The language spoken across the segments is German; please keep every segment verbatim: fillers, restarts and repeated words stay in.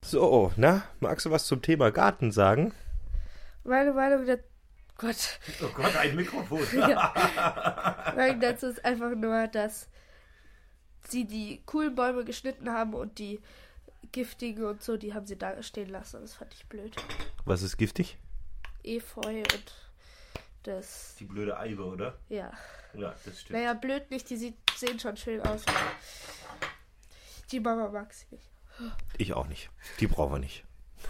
So, na, magst du was zum Thema Garten sagen? Meine Meinung dazu, Gott. Oh Gott, ein Mikrofon. Ja. Meine Meinung dazu ist einfach nur, dass sie die coolen Bäume geschnitten haben und die giftigen und so, die haben sie da stehen lassen. Das fand ich blöd. Was ist giftig? Efeu und das... Die blöde Eibe, oder? Ja. Ja, das stimmt. Naja, blöd nicht, die sieht, sehen schon schön aus. Die Mama mag sie nicht. Ich auch nicht. Die brauchen wir nicht.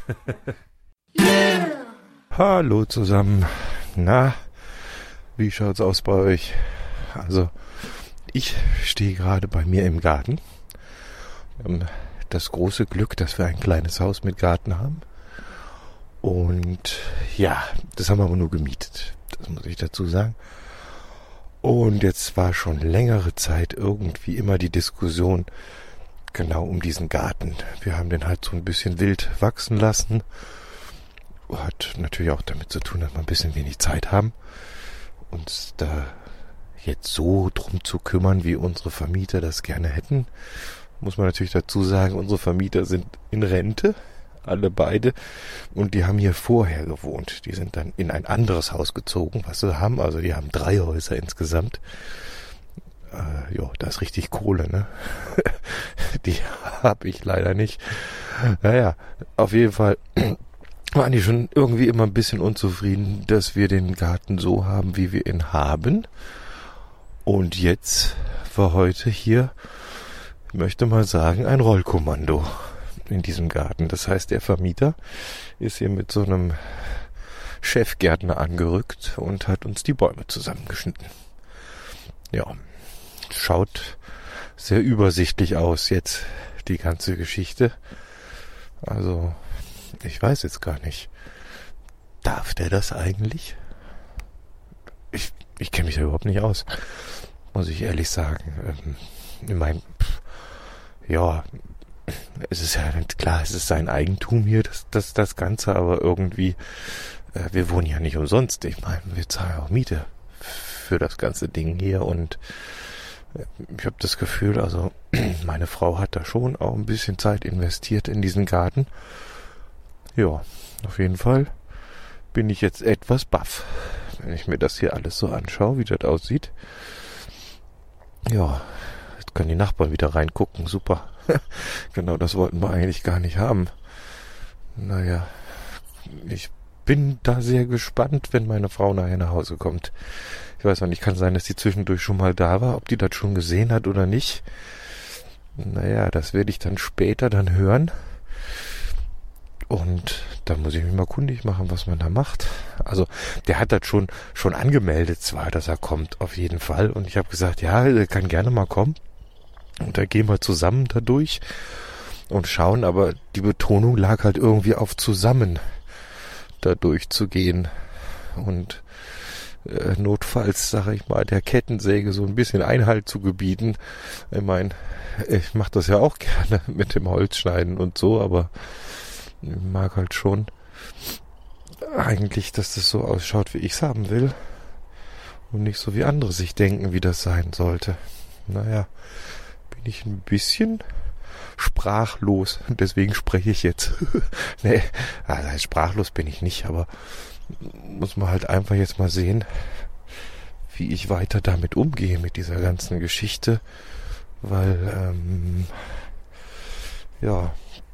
Hallo zusammen. Na, wie schaut's aus bei euch? Also, ich stehe gerade bei mir im Garten. Wir haben das große Glück, dass wir ein kleines Haus mit Garten haben. Und ja, das haben wir aber nur gemietet. Das muss ich dazu sagen. Und jetzt war schon längere Zeit irgendwie immer die Diskussion genau um diesen Garten. Wir haben den halt so ein bisschen wild wachsen lassen. Hat natürlich auch damit zu tun, dass wir ein bisschen wenig Zeit haben, uns da jetzt so drum zu kümmern, wie unsere Vermieter das gerne hätten. Muss man natürlich dazu sagen, unsere Vermieter sind in Rente, alle beide, und die haben hier vorher gewohnt. Die sind dann in ein anderes Haus gezogen, was sie haben. Also die haben drei Häuser insgesamt. Äh, jo, da ist richtig Kohle, ne? Die habe ich leider nicht. Naja, auf jeden Fall waren die schon irgendwie immer ein bisschen unzufrieden, dass wir den Garten so haben, wie wir ihn haben. Und jetzt war heute hier, ich möchte mal sagen, ein Rollkommando in diesem Garten. Das heißt, der Vermieter ist hier mit so einem Chefgärtner angerückt und hat uns die Bäume zusammengeschnitten. Ja, schaut sehr übersichtlich aus jetzt, die ganze Geschichte. Also, ich weiß jetzt gar nicht. Darf der das eigentlich? Ich, ich kenne mich da überhaupt nicht aus, muss ich ehrlich sagen. Ähm, ich meine, ja, es ist ja klar, es ist sein Eigentum hier, das, das, das Ganze, aber irgendwie, äh, wir wohnen ja nicht umsonst. Ich meine, wir zahlen auch Miete für das ganze Ding hier und äh, ich habe das Gefühl, also meine Frau hat da schon auch ein bisschen Zeit investiert in diesen Garten. Ja, auf jeden Fall bin ich jetzt etwas baff, wenn ich mir das hier alles so anschaue, wie das aussieht. Ja, jetzt können die Nachbarn wieder reingucken, super. Genau, das wollten wir eigentlich gar nicht haben. Naja, ich bin da sehr gespannt, wenn meine Frau nachher nach Hause kommt. Ich weiß noch nicht, kann sein, dass die zwischendurch schon mal da war, ob die das schon gesehen hat oder nicht. Naja, das werde ich dann später dann hören. Und da muss ich mich mal kundig machen, was man da macht. Also, der hat das schon schon angemeldet zwar, dass er kommt, auf jeden Fall. Und ich habe gesagt, ja, er kann gerne mal kommen. Und da gehen wir zusammen da durch und schauen. Aber die Betonung lag halt irgendwie auf zusammen da durchzugehen. Und äh, notfalls, sage ich mal, der Kettensäge so ein bisschen Einhalt zu gebieten. Ich meine, ich mache das ja auch gerne mit dem Holzschneiden und so, aber ich mag halt schon eigentlich, dass das so ausschaut, wie ich es haben will. Und nicht so, wie andere sich denken, wie das sein sollte. Naja, bin ich ein bisschen sprachlos. Deswegen spreche ich jetzt. Nee, also sprachlos bin ich nicht, aber muss man halt einfach jetzt mal sehen, wie ich weiter damit umgehe, mit dieser ganzen Geschichte. Weil, ähm, ja...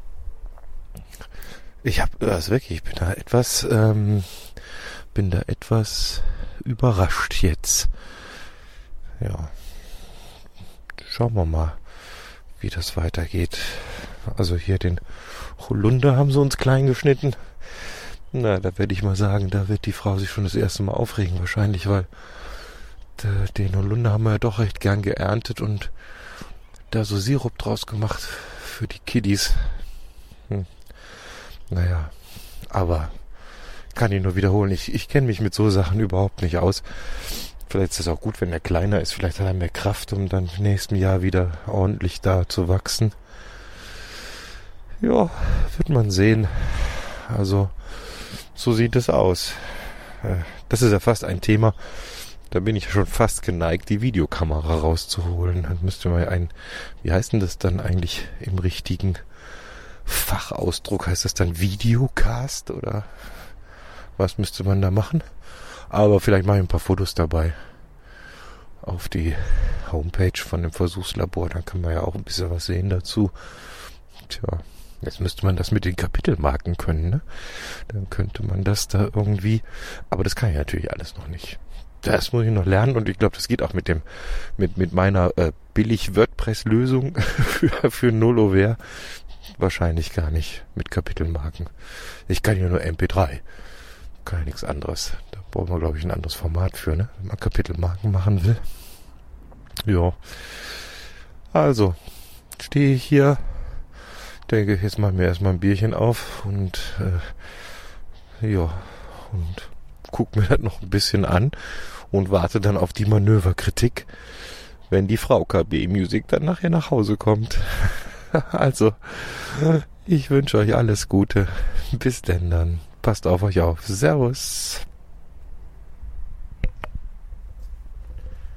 Ich habe das wirklich, ich bin da etwas, ähm, bin da etwas überrascht jetzt. Ja, schauen wir mal, wie das weitergeht. Also hier den Holunder haben sie uns klein geschnitten. Na, da werde ich mal sagen, da wird die Frau sich schon das erste Mal aufregen wahrscheinlich, weil de, den Holunder haben wir ja doch recht gern geerntet und da so Sirup draus gemacht für die Kiddies. Hm. Naja, aber kann ich nur wiederholen, ich, ich kenne mich mit so Sachen überhaupt nicht aus. Vielleicht ist es auch gut, wenn er kleiner ist, vielleicht hat er mehr Kraft, um dann im nächsten Jahr wieder ordentlich da zu wachsen. Ja, wird man sehen. Also, so sieht es aus. Das ist ja fast ein Thema, da bin ich schon fast geneigt, die Videokamera rauszuholen. Dann müsste man ein, wie heißt denn das dann eigentlich im richtigen Fach? Fachausdruck, heißt das dann Videocast oder was müsste man da machen? Aber vielleicht mache ich ein paar Fotos dabei auf die Homepage von dem Versuchslabor, dann kann man ja auch ein bisschen was sehen dazu. Tja, jetzt müsste man das mit den Kapitelmarken können, ne? Dann könnte man das da irgendwie, aber das kann ich natürlich alles noch nicht. Das muss ich noch lernen und ich glaube, das geht auch mit dem, mit, mit meiner äh, billig WordPress-Lösung für, für Nullover wahrscheinlich gar nicht mit Kapitelmarken. Ich kann ja nur M P drei. Kann ja nichts anderes. Da brauchen wir, glaube ich, ein anderes Format für, ne? Wenn man Kapitelmarken machen will. Ja. Also, stehe ich hier, denke, jetzt machen wir erstmal ein Bierchen auf und äh, ja, und guck mir das noch ein bisschen an und warte dann auf die Manöverkritik, wenn die Frau K B Music dann nachher nach Hause kommt. Also, ich wünsche euch alles Gute. Bis denn dann. Passt auf euch auf. Servus.